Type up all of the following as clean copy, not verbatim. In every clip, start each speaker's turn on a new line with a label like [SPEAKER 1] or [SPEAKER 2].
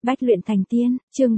[SPEAKER 1] Bách luyện thành tiên, chương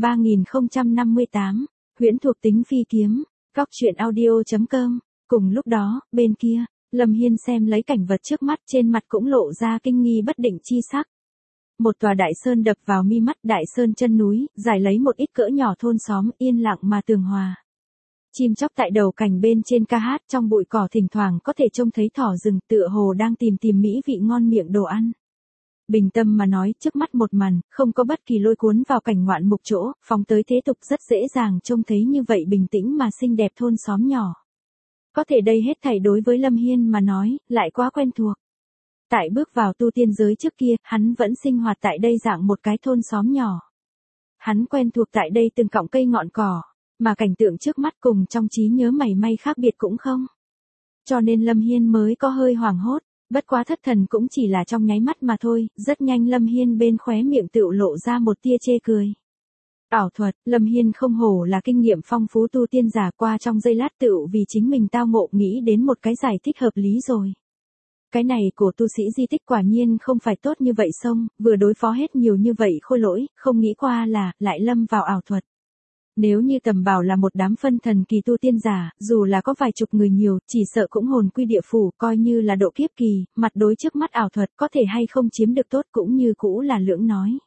[SPEAKER 1] 3058, huyễn thuộc tính phi kiếm, góc truyện audio.com. Cùng lúc đó, bên kia, Lâm Hiên xem lấy cảnh vật trước mắt, trên mặt cũng lộ ra kinh nghi bất định chi sắc. Một tòa đại sơn đập vào mi mắt, đại sơn chân núi, giải lấy một ít cỡ nhỏ thôn xóm, yên lặng mà tường hòa. Chim chóc tại đầu cành bên trên ca hát, trong bụi cỏ thỉnh thoảng có thể trông thấy thỏ rừng tựa hồ đang tìm mỹ vị ngon miệng đồ ăn. Bình tâm mà nói, trước mắt một màn, không có bất kỳ lôi cuốn vào cảnh ngoạn mục chỗ, phóng tới thế tục rất dễ dàng trông thấy như vậy bình tĩnh mà xinh đẹp thôn xóm nhỏ. Có thể đây hết thảy đối với Lâm Hiên mà nói, lại quá quen thuộc. Tại bước vào tu tiên giới trước kia, hắn vẫn sinh hoạt tại đây dạng một cái thôn xóm nhỏ. Hắn quen thuộc tại đây từng cọng cây ngọn cỏ, mà cảnh tượng trước mắt cùng trong trí nhớ mảy may khác biệt cũng không. Cho nên Lâm Hiên mới có hơi hoảng hốt. Bất quá thất thần cũng chỉ là trong nháy mắt mà thôi, rất nhanh Lâm Hiên bên khóe miệng tựu lộ ra một tia chê cười. Ảo thuật, Lâm Hiên không hổ là kinh nghiệm phong phú tu tiên giả, qua trong giây lát tựu vì chính mình tao ngộ nghĩ đến một cái giải thích hợp lý rồi. Cái này của tu sĩ di tích quả nhiên không phải tốt như vậy xong, vừa đối phó hết nhiều như vậy khôi lỗi, không nghĩ qua là, lại lâm vào ảo thuật. Nếu như tầm bảo là một đám phân thần kỳ tu tiên giả, dù là có vài chục người nhiều, chỉ sợ cũng hồn quy địa phủ, coi như là độ kiếp kỳ, mặt đối trước mắt ảo thuật có thể hay không chiếm được tốt cũng như cũ là lưỡng nói.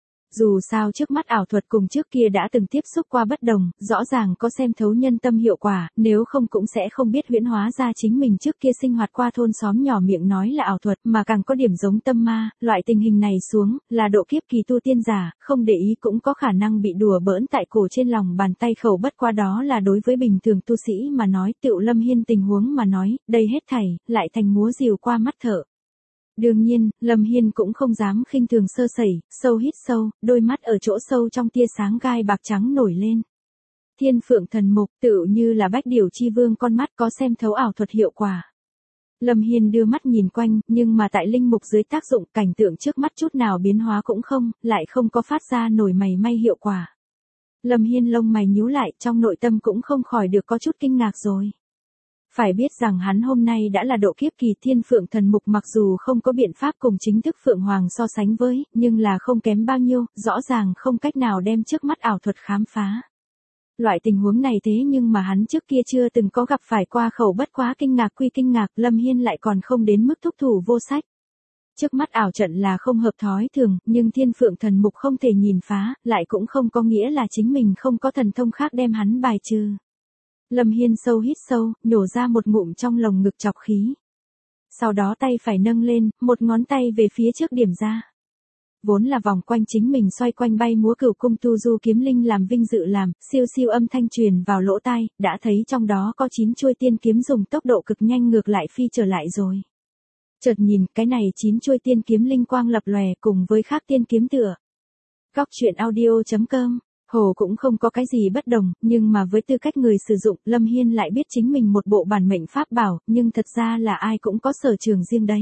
[SPEAKER 1] Dù sao trước mắt ảo thuật cùng trước kia đã từng tiếp xúc qua bất đồng, rõ ràng có xem thấu nhân tâm hiệu quả, nếu không cũng sẽ không biết huyễn hóa ra chính mình trước kia sinh hoạt qua thôn xóm nhỏ miệng nói là ảo thuật, mà càng có điểm giống tâm ma, loại tình hình này xuống, là độ kiếp kỳ tu tiên giả, không để ý cũng có khả năng bị đùa bỡn tại cổ trên lòng bàn tay khẩu, bất qua đó là đối với bình thường tu sĩ mà nói, tựu Lâm Hiên tình huống mà nói, đây hết thảy, lại thành múa rìu qua mắt thợ. Đương nhiên, Lâm Hiên cũng không dám khinh thường sơ sẩy, sâu hít sâu, đôi mắt ở chỗ sâu trong tia sáng gai bạc trắng nổi lên. Thiên phượng thần mục, tựu như là bách điểu chi vương con mắt có xem thấu ảo thuật hiệu quả. Lâm Hiên đưa mắt nhìn quanh, nhưng mà tại linh mục dưới tác dụng, cảnh tượng trước mắt chút nào biến hóa cũng không, lại không có phát ra nổi mày may hiệu quả. Lâm Hiên lông mày nhíu lại, trong nội tâm cũng không khỏi được có chút kinh ngạc rồi. Phải biết rằng hắn hôm nay đã là độ kiếp kỳ, thiên phượng thần mục mặc dù không có biện pháp cùng chính thức phượng hoàng so sánh với, nhưng là không kém bao nhiêu, rõ ràng không cách nào đem trước mắt ảo thuật khám phá. Loại tình huống này thế nhưng mà hắn trước kia chưa từng có gặp phải qua, khẩu bất quá kinh ngạc quy kinh ngạc, Lâm Hiên lại còn không đến mức thúc thủ vô sách. Trước mắt ảo trận là không hợp thói thường, nhưng thiên phượng thần mục không thể nhìn phá, lại cũng không có nghĩa là chính mình không có thần thông khác đem hắn bài trừ. Lâm Hiên sâu hít sâu, nhổ ra một ngụm trong lồng ngực chọc khí. Sau đó tay phải nâng lên, một ngón tay về phía trước điểm ra. Vốn là vòng quanh chính mình xoay quanh bay múa Cửu Cung Tu Du kiếm linh làm vinh dự làm, siêu siêu âm thanh truyền vào lỗ tai, đã thấy trong đó có 9 chuôi tiên kiếm dùng tốc độ cực nhanh ngược lại phi trở lại rồi. Chợt nhìn, cái này 9 chuôi tiên kiếm linh quang lập lòe cùng với khác tiên kiếm tựa. Góc truyện audio.com. Hồ cũng không có cái gì bất đồng, nhưng mà với tư cách người sử dụng, Lâm Hiên lại biết chính mình một bộ bản mệnh pháp bảo, nhưng thật ra là ai cũng có sở trường riêng đấy.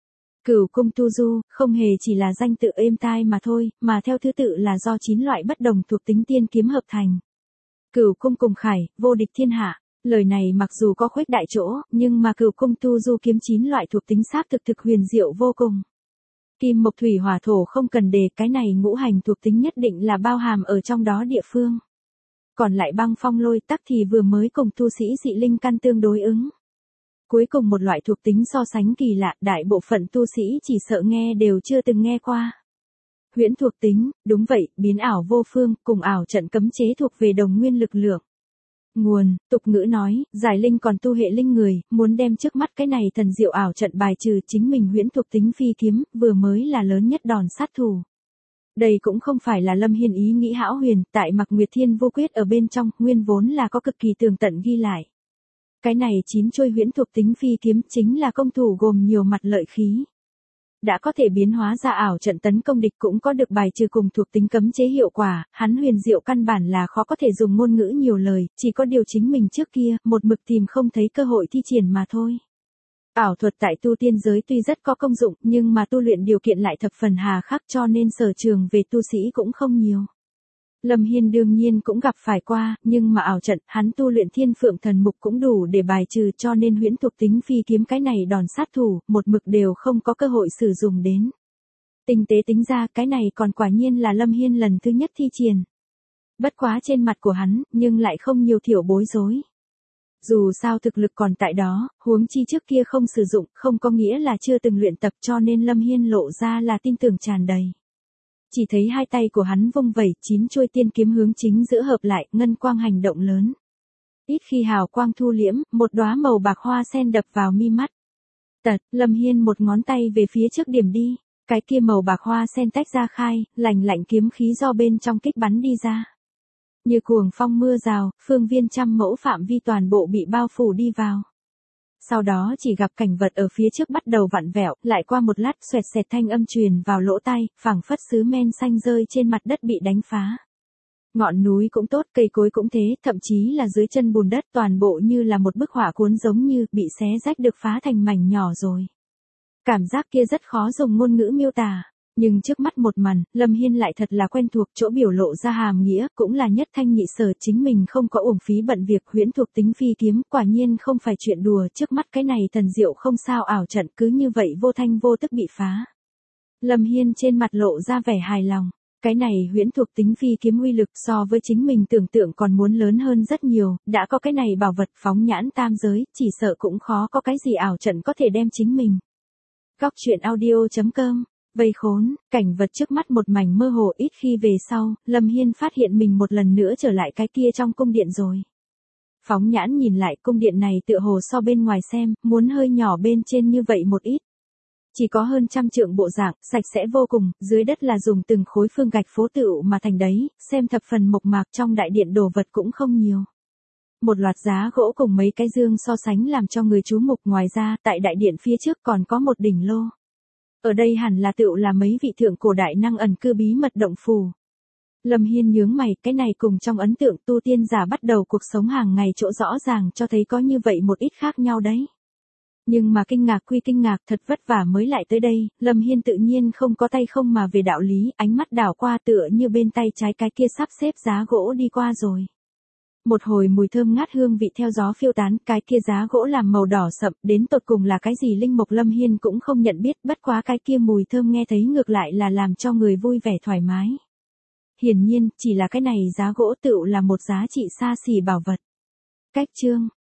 [SPEAKER 1] Cửu Cung Tu Du, không hề chỉ là danh tự êm tai mà thôi, mà theo thứ tự là do 9 loại bất đồng thuộc tính tiên kiếm hợp thành. Cửu Cung cùng khải, vô địch thiên hạ. Lời này mặc dù có khuếch đại chỗ, nhưng mà Cửu Cung Tu Du kiếm 9 loại thuộc tính xác thực huyền diệu vô cùng. Kim mộc thủy hỏa thổ không cần đề, cái này ngũ hành thuộc tính nhất định là bao hàm ở trong đó địa phương. Còn lại băng phong lôi tắc thì vừa mới cùng tu sĩ dị linh căn tương đối ứng. Cuối cùng một loại thuộc tính so sánh kỳ lạ, đại bộ phận tu sĩ chỉ sợ nghe đều chưa từng nghe qua. Huyễn thuộc tính, đúng vậy, biến ảo vô phương, cùng ảo trận cấm chế thuộc về đồng nguyên lực lượng. Nguồn, tục ngữ nói, giải linh còn tu hệ linh người, muốn đem trước mắt cái này thần diệu ảo trận bài trừ chính mình huyễn thuộc tính phi kiếm, vừa mới là lớn nhất đòn sát thủ. Đây cũng không phải là Lâm Hiên ý nghĩ hão huyền, tại Mặc Nguyệt Thiên Vô Quyết ở bên trong, nguyên vốn là có cực kỳ tường tận ghi lại. Cái này 9 chuôi huyễn thuộc tính phi kiếm chính là công thủ gồm nhiều mặt lợi khí. Đã có thể biến hóa ra ảo trận tấn công địch, cũng có được bài trừ cùng thuộc tính cấm chế hiệu quả, hắn huyền diệu căn bản là khó có thể dùng ngôn ngữ nhiều lời, chỉ có điều chính mình trước kia, một mực tìm không thấy cơ hội thi triển mà thôi. Ảo thuật tại tu tiên giới tuy rất có công dụng, nhưng mà tu luyện điều kiện lại thập phần hà khắc, cho nên sở trường về tu sĩ cũng không nhiều. Lâm Hiên đương nhiên cũng gặp phải qua, nhưng mà ảo trận, hắn tu luyện thiên phượng thần mục cũng đủ để bài trừ, cho nên huyễn thuộc tính phi kiếm cái này đòn sát thủ, một mực đều không có cơ hội sử dụng đến. Tinh tế tính ra cái này còn quả nhiên là Lâm Hiên lần thứ nhất thi triển. Bất quá trên mặt của hắn, nhưng lại không nhiều thiểu bối rối. Dù sao thực lực còn tại đó, huống chi trước kia không sử dụng, không có nghĩa là chưa từng luyện tập, cho nên Lâm Hiên lộ ra là tin tưởng tràn đầy. Chỉ thấy hai tay của hắn vung vẩy, 9 chuôi tiên kiếm hướng chính giữa hợp lại, ngân quang hành động lớn. Ít khi hào quang thu liễm, một đóa màu bạc hoa sen đập vào mi mắt. Lâm Hiên một ngón tay về phía trước điểm đi, cái kia màu bạc hoa sen tách ra khai, lạnh lạnh kiếm khí do bên trong kích bắn đi ra. Như cuồng phong mưa rào, phương viên trăm mẫu phạm vi toàn bộ bị bao phủ đi vào. Sau đó chỉ gặp cảnh vật ở phía trước bắt đầu vặn vẹo, lại qua một lát xoẹt xẹt thanh âm truyền vào lỗ tai, phảng phất sứ men xanh rơi trên mặt đất bị đánh phá. Ngọn núi cũng tốt, cây cối cũng thế, thậm chí là dưới chân bùn đất toàn bộ như là một bức họa cuốn giống như bị xé rách được phá thành mảnh nhỏ rồi. Cảm giác kia rất khó dùng ngôn ngữ miêu tả. Nhưng trước mắt một màn, Lâm Hiên lại thật là quen thuộc, chỗ biểu lộ ra hàm nghĩa, cũng là nhất thanh nhị sở, chính mình không có uổng phí bận việc. Huyễn thuộc tính phi kiếm, quả nhiên không phải chuyện đùa, trước mắt cái này thần diệu không sao ảo trận cứ như vậy vô thanh vô tức bị phá. Lâm Hiên trên mặt lộ ra vẻ hài lòng, cái này huyễn thuộc tính phi kiếm uy lực so với chính mình tưởng tượng còn muốn lớn hơn rất nhiều, đã có cái này bảo vật phóng nhãn tam giới, chỉ sợ cũng khó có cái gì ảo trận có thể đem chính mình. Góc truyện audio.com Vây khốn, cảnh vật trước mắt một mảnh mơ hồ, ít khi về sau, Lâm Hiên phát hiện mình một lần nữa trở lại cái kia trong cung điện rồi. Phóng nhãn nhìn lại cung điện này tựa hồ so bên ngoài xem, muốn hơi nhỏ bên trên như vậy một ít. Chỉ có hơn 100 trượng bộ dạng, sạch sẽ vô cùng, dưới đất là dùng từng khối phương gạch phố tựu mà thành đấy, xem thập phần mộc mạc, trong đại điện đồ vật cũng không nhiều. Một loạt giá gỗ cùng mấy cái dương so sánh làm cho người chú mục, ngoài ra, tại đại điện phía trước còn có một đỉnh lô. Ở đây hẳn là tựu là mấy vị thượng cổ đại năng ẩn cư bí mật động phủ. Lâm Hiên nhướng mày, cái này cùng trong ấn tượng tu tiên giả bắt đầu cuộc sống hàng ngày chỗ rõ ràng cho thấy có như vậy một ít khác nhau đấy. Nhưng mà kinh ngạc quy kinh ngạc, thật vất vả mới lại tới đây, Lâm Hiên tự nhiên không có tay không mà về đạo lý, ánh mắt đảo qua tựa như bên tay trái cái kia sắp xếp giá gỗ đi qua rồi. Một hồi mùi thơm ngát hương vị theo gió phiêu tán, cái kia giá gỗ làm màu đỏ sậm, đến tột cùng là cái gì linh mộc Lâm Hiên cũng không nhận biết, bất quá cái kia mùi thơm nghe thấy ngược lại là làm cho người vui vẻ thoải mái. Hiển nhiên, chỉ là cái này giá gỗ tựu là một giá trị xa xỉ bảo vật. Cách chương